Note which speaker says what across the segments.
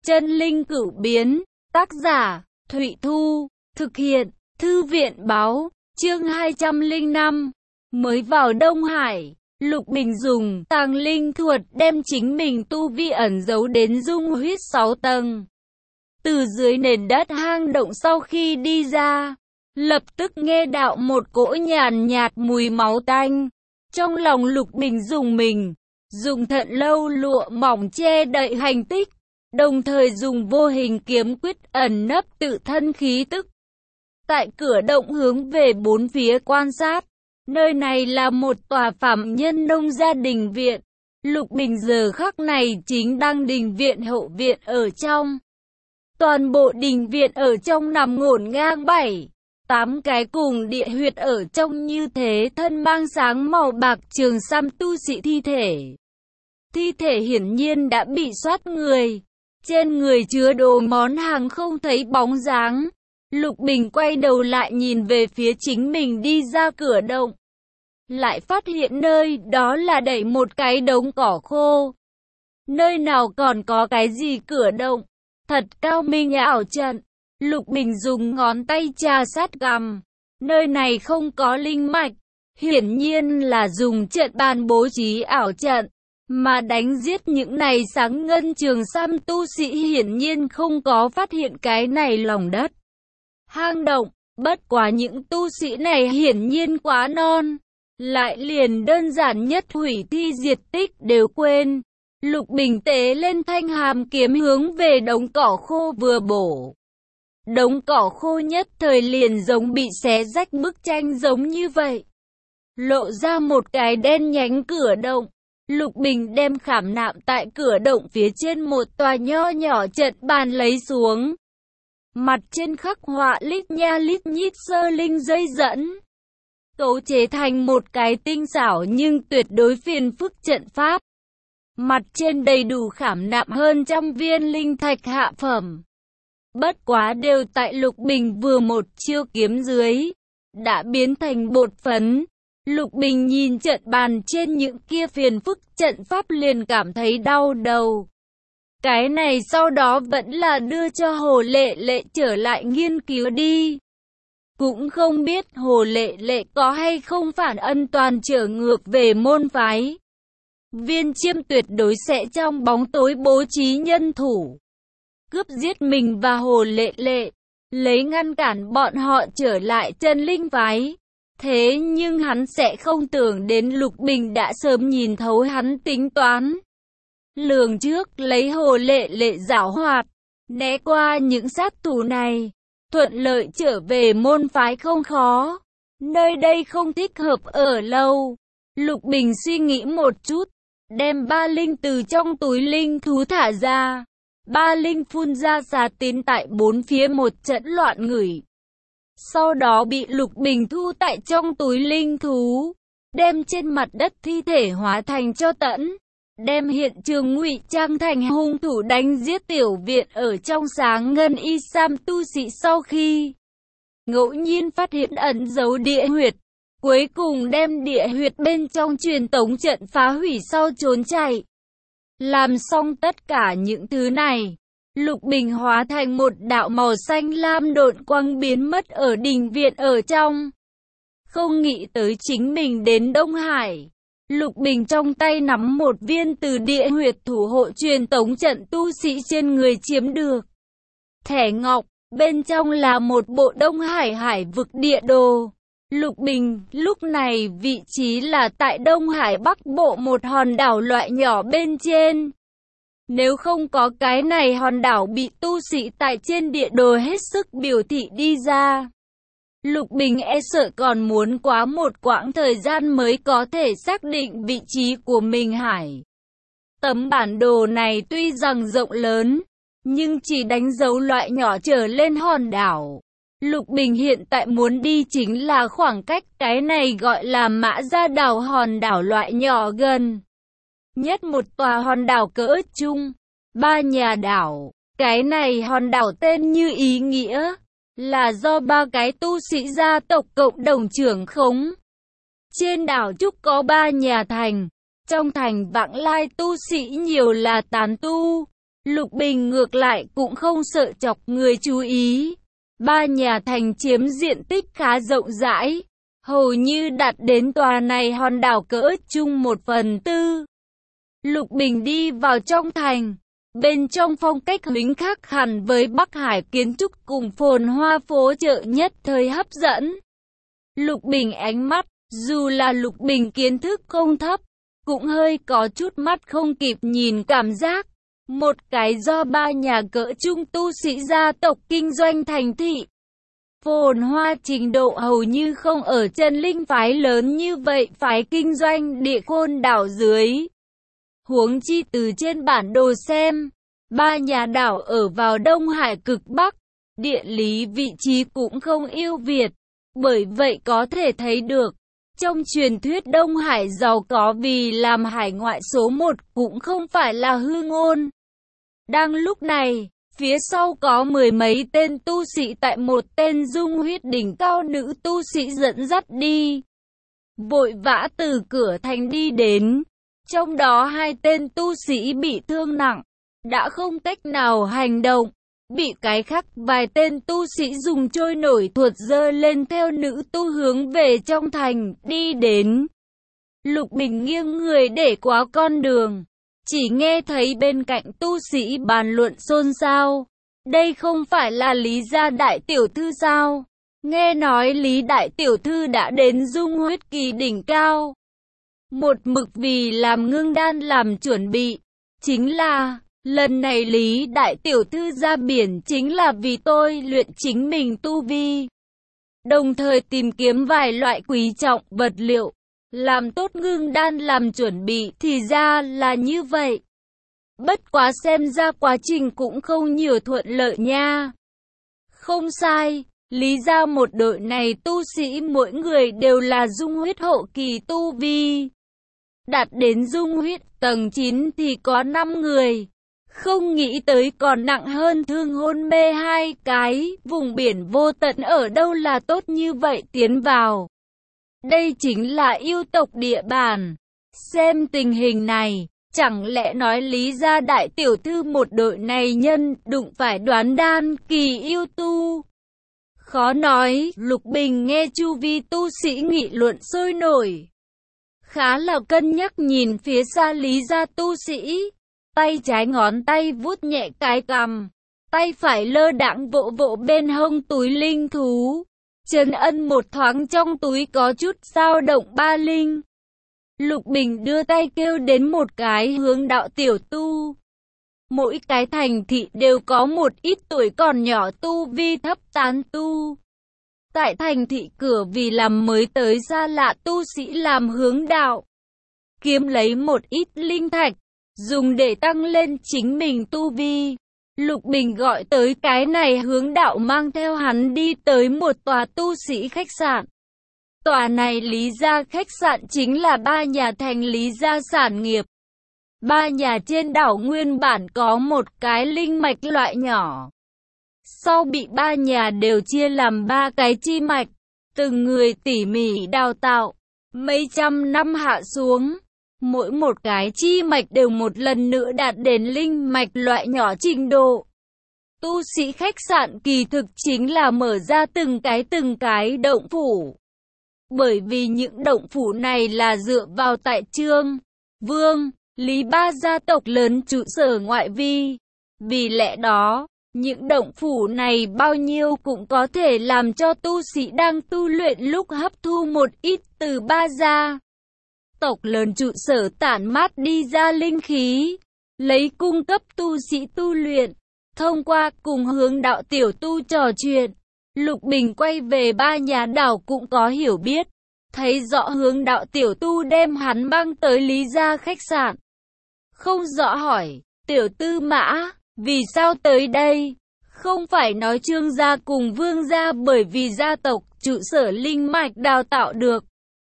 Speaker 1: Chân linh cửu biến, tác giả, Thụy Thu, thực hiện, Thư viện báo, chương 205. Mới vào Đông Hải, Lục Bình dùng tàng linh thuật đem chính mình tu vi ẩn giấu đến dung huyết 6 tầng. Từ dưới nền đất hang động sau khi đi ra, lập tức nghe đạo một cỗ nhàn nhạt mùi máu tanh. Trong lòng Lục Bình dùng mình, dùng thận lâu lụa mỏng che đậy hành tích, đồng thời dùng vô hình kiếm quyết ẩn nấp tự thân khí tức. Tại cửa động hướng về bốn phía quan sát, nơi này là một tòa phạm nhân nông gia đình viện. Lục Bình giờ khắc này chính đang đình viện hậu viện ở trong. Toàn bộ đình viện ở trong nằm ngổn ngang 7-8 cái cùng địa huyệt ở trong như thế thân mang sáng màu bạc trường sam tu sĩ thi thể. Thi thể hiển nhiên đã bị soát người, trên người chứa đồ món hàng không thấy bóng dáng. Lục Bình quay đầu lại nhìn về phía chính mình đi ra cửa động, lại phát hiện nơi đó là đẩy một cái đống cỏ khô. Nơi nào còn có cái gì cửa động, thật cao minh ảo trận. Lục Bình dùng ngón tay trà sát gằm, nơi này không có linh mạch, hiển nhiên là dùng trận bàn bố trí ảo trận, mà đánh giết những này sáng ngân trường sam tu sĩ hiển nhiên không có phát hiện cái này lòng đất hang động. Bất quá những tu sĩ này hiển nhiên quá non, lại liền đơn giản nhất hủy thi diệt tích đều quên. Lục Bình tế lên thanh hàm kiếm hướng về đống cỏ khô vừa bổ. Đống cỏ khô nhất thời liền giống bị xé rách bức tranh giống như vậy, lộ ra một cái đen nhánh cửa động. Lục Bình đem khảm nạm tại cửa động phía trên một tòa nho nhỏ trận bàn lấy xuống. Mặt trên khắc họa lít nha lít nhít sơ linh dây dẫn, cấu chế thành một cái tinh xảo nhưng tuyệt đối phiền phức trận pháp. Mặt trên đầy đủ khảm nạm hơn trăm viên linh thạch hạ phẩm. Bất quá đều tại Lục Bình vừa một chiêu kiếm dưới, đã biến thành bột phấn. Lục Bình nhìn trận bàn trên những kia phiền phức trận pháp liền cảm thấy đau đầu. Cái này sau đó vẫn là đưa cho Hồ Lệ Lệ trở lại nghiên cứu đi. Cũng không biết Hồ Lệ Lệ có hay không phản ân toàn trở ngược về môn phái. Viên Chiêm tuyệt đối sẽ trong bóng tối bố trí nhân thủ, cướp giết mình và Hồ Lệ Lệ, lấy ngăn cản bọn họ trở lại chân linh phái. Thế nhưng hắn sẽ không tưởng đến Lục Bình đã sớm nhìn thấu hắn tính toán. Lường trước lấy Hồ Lệ Lệ giảo hoạt, né qua những sát thủ này, thuận lợi trở về môn phái không khó. Nơi đây không thích hợp ở lâu. Lục Bình suy nghĩ một chút, đem ba linh từ trong túi linh thú thả ra. Ba linh phun ra xà tín tại bốn phía một trận loạn ngửi. Sau đó bị Lục Bình thu tại trong túi linh thú, đem trên mặt đất thi thể hóa thành tro tẫn, đem hiện trường ngụy trang thành hung thủ đánh giết tiểu viện ở trong sáng ngân y sam tu sĩ. Sau khi ngẫu nhiên phát hiện ẩn giấu địa huyệt, cuối cùng đem địa huyệt bên trong truyền tống trận phá hủy sau trốn chạy. Làm xong tất cả những thứ này, Lục Bình hóa thành một đạo màu xanh lam độn quang biến mất ở đình viện ở trong. Không nghĩ tới chính mình đến Đông Hải, Lục Bình trong tay nắm một viên từ địa huyệt thủ hộ truyền tống trận tu sĩ trên người chiếm được thẻ ngọc, bên trong là một bộ Đông Hải hải vực địa đồ. Lục Bình lúc này vị trí là tại Đông Hải Bắc Bộ một hòn đảo loại nhỏ bên trên. Nếu không có cái này hòn đảo bị tu sĩ tại trên địa đồ hết sức biểu thị đi ra, Lục Bình e sợ còn muốn quá một quãng thời gian mới có thể xác định vị trí của mình hải. Tấm bản đồ này tuy rằng rộng lớn, nhưng chỉ đánh dấu loại nhỏ trở lên hòn đảo. Lục Bình hiện tại muốn đi chính là khoảng cách cái này gọi là Mã Gia đảo, hòn đảo loại nhỏ gần nhất một tòa hòn đảo cỡ trung, 3 nhà đảo. Cái này hòn đảo tên như ý nghĩa, là do 3 cái tu sĩ gia tộc cộng đồng trưởng khống. Trên đảo Trúc có 3 nhà thành, trong thành vãng lai tu sĩ nhiều là tán tu. Lục Bình ngược lại cũng không sợ chọc người chú ý. Ba nhà thành chiếm diện tích khá rộng rãi, hầu như đạt đến tòa này hòn đảo cỡ chung 1/4. Lục Bình đi vào trong thành. Bên trong phong cách lính khác hẳn với Bắc Hải kiến trúc cùng phồn hoa phố chợ nhất thời hấp dẫn. Lục Bình ánh mắt, dù là Lục Bình kiến thức không thấp, cũng hơi có chút mắt không kịp nhìn cảm giác. Một cái do ba nhà cỡ trung tu sĩ gia tộc kinh doanh thành thị. Phồn hoa trình độ hầu như không ở chân linh phái lớn như vậy phái kinh doanh địa Côn đảo dưới. Huống chi từ trên bản đồ xem, ba nhà đảo ở vào Đông Hải cực Bắc, địa lý vị trí cũng không ưu việt. Bởi vậy có thể thấy được, trong truyền thuyết Đông Hải giàu có vì làm hải ngoại số 1 cũng không phải là hư ngôn. Đang lúc này, phía sau có mười mấy tên tu sĩ tại một tên dung huyết đỉnh cao nữ tu sĩ dẫn dắt đi. Vội vã từ cửa thành đi đến, trong đó 2 tên tu sĩ bị thương nặng, đã không cách nào hành động. Bị cái khác vài tên tu sĩ dùng trôi nổi thuật dơ lên theo nữ tu hướng về trong thành, đi đến. Lục Bình nghiêng người để qua con đường, chỉ nghe thấy bên cạnh tu sĩ bàn luận xôn xao. Đây không phải là Lý gia đại tiểu thư sao? Nghe nói Lý đại tiểu thư đã đến dung huyết kỳ đỉnh cao. Một mực vì làm ngưng đan làm chuẩn bị, chính là... Lần này Lý đại tiểu thư ra biển chính là vì tôi luyện chính mình tu vi. Đồng thời tìm kiếm vài loại quý trọng vật liệu, làm tốt ngưng đan làm chuẩn bị thì ra là như vậy. Bất quá xem ra quá trình cũng không nhiều thuận lợi nha. Không sai, Lý gia một đội này tu sĩ mỗi người đều là dung huyết hậu kỳ tu vi. Đạt đến dung huyết tầng 9 thì có 5 người. Không nghĩ tới còn nặng hơn thương hôn mê 2 cái, vùng biển vô tận ở đâu là tốt như vậy tiến vào. Đây chính là yêu tộc địa bàn. Xem tình hình này, chẳng lẽ nói Lý gia đại tiểu thư một đội này nhân đụng phải đoán đan kỳ yêu tu. Khó nói, Lục Bình nghe chu vi tu sĩ nghị luận sôi nổi. Khá là cân nhắc nhìn phía xa Lý gia tu sĩ. Tay trái ngón tay vuốt nhẹ cái cằm, tay phải lơ đãng vỗ vỗ bên hông túi linh thú. Trần Ân một thoáng trong túi có chút dao động ba linh. Lục Bình đưa tay kêu đến một cái hướng đạo tiểu tu. Mỗi cái thành thị đều có một ít tuổi còn nhỏ tu vi thấp tán tu. Tại thành thị cửa vì làm mới tới xa lạ tu sĩ làm hướng đạo. Kiếm lấy một ít linh thạch, dùng để tăng lên chính mình tu vi. Lục Bình gọi tới cái này hướng đạo mang theo hắn đi tới một tòa tu sĩ khách sạn. Tòa này Lý gia khách sạn chính là ba nhà thành Lý gia sản nghiệp. Ba nhà trên đảo nguyên bản có một cái linh mạch loại nhỏ. Sau bị ba nhà đều chia làm 3 cái chi mạch, từng người tỉ mỉ đào tạo, mấy trăm năm hạ xuống. Mỗi một cái chi mạch đều một lần nữa đạt đến linh mạch loại nhỏ trình độ. Tu sĩ khách sạn kỳ thực chính là mở ra từng cái động phủ. Bởi vì những động phủ này là dựa vào tại Trương, Vương, Lý ba gia tộc lớn trụ sở ngoại vi. Vì lẽ đó, những động phủ này bao nhiêu cũng có thể làm cho tu sĩ đang tu luyện lúc hấp thu một ít từ ba gia tộc lớn trụ sở tản mát đi ra linh khí, lấy cung cấp tu sĩ tu luyện. Thông qua cùng hướng đạo tiểu tu trò chuyện, Lục Bình quay về ba nhà đảo cũng có hiểu biết, thấy rõ hướng đạo tiểu tu đem hắn mang tới Lý gia khách sạn. Không rõ hỏi, tiểu tư mã, vì sao tới đây? Không phải nói Trương gia cùng Vương gia bởi vì gia tộc trụ sở linh mạch đào tạo được.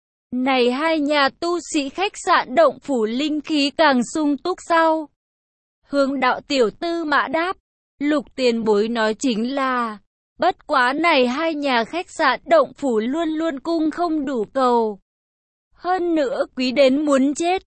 Speaker 1: Này hai nhà tu sĩ khách sạn động phủ linh khí càng sung túc sao? Hướng đạo tiểu tư mã đáp, Lục tiền bối nói chính là, bất quá này hai nhà khách sạn động phủ luôn luôn cung không đủ cầu. Hơn nữa quý đến muốn chết,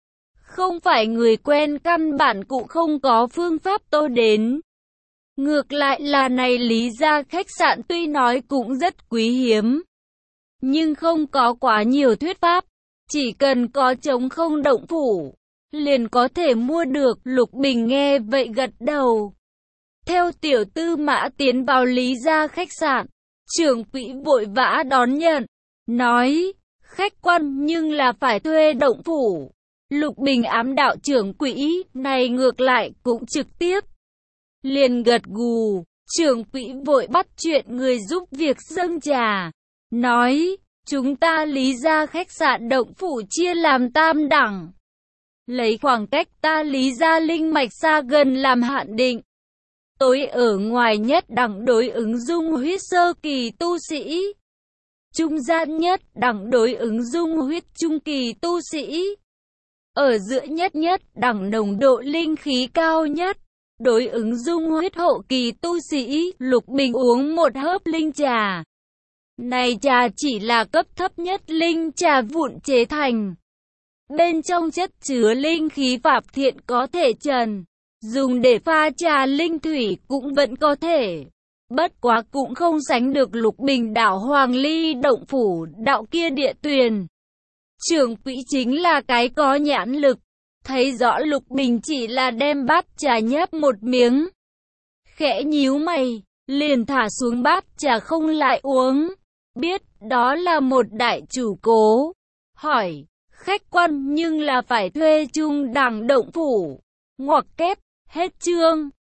Speaker 1: không phải người quen căn bản cũng không có phương pháp tô đến. Ngược lại là này Lý gia khách sạn tuy nói cũng rất quý hiếm, nhưng không có quá nhiều thuyết pháp, chỉ cần có trống không động phủ, liền có thể mua được. Lục Bình nghe vậy gật đầu. Theo tiểu tư mã tiến vào Lý gia khách sạn, trưởng quỹ vội vã đón nhận, nói, khách quan nhưng là phải thuê động phủ. Lục Bình ám đạo trưởng quỹ này ngược lại cũng trực tiếp liền gật gù. Trưởng quỹ vội bắt chuyện người giúp việc dâng trà, nói, chúng ta Lý gia khách sạn động phủ chia làm tam đẳng, lấy khoảng cách ta Lý gia linh mạch xa gần làm hạn định. Tối ở ngoài nhất đẳng đối ứng dung huyết sơ kỳ tu sĩ, trung gian nhất đẳng đối ứng dung huyết trung kỳ tu sĩ, ở giữa nhất đẳng nồng độ linh khí cao nhất, đối ứng dung huyết hậu kỳ tu sĩ. Lục Bình uống một hớp linh trà. Này trà chỉ là cấp thấp nhất linh trà vụn chế thành, bên trong chất chứa linh khí pháp thiện có thể trần, dùng để pha trà linh thủy cũng vẫn có thể. Bất quá cũng không sánh được Lục Bình đảo Hoàng Ly động phủ đạo kia địa tuyền. Trưởng quỹ chính là cái có nhãn lực, thấy rõ Lục Bình chỉ là đem bát trà nhấp một miếng, khẽ nhíu mày, liền thả xuống bát trà không lại uống. Biết đó là một đại chủ cố, hỏi, khách quan nhưng là phải thuê trung đẳng động phủ. Ngoặc kép, hết chương.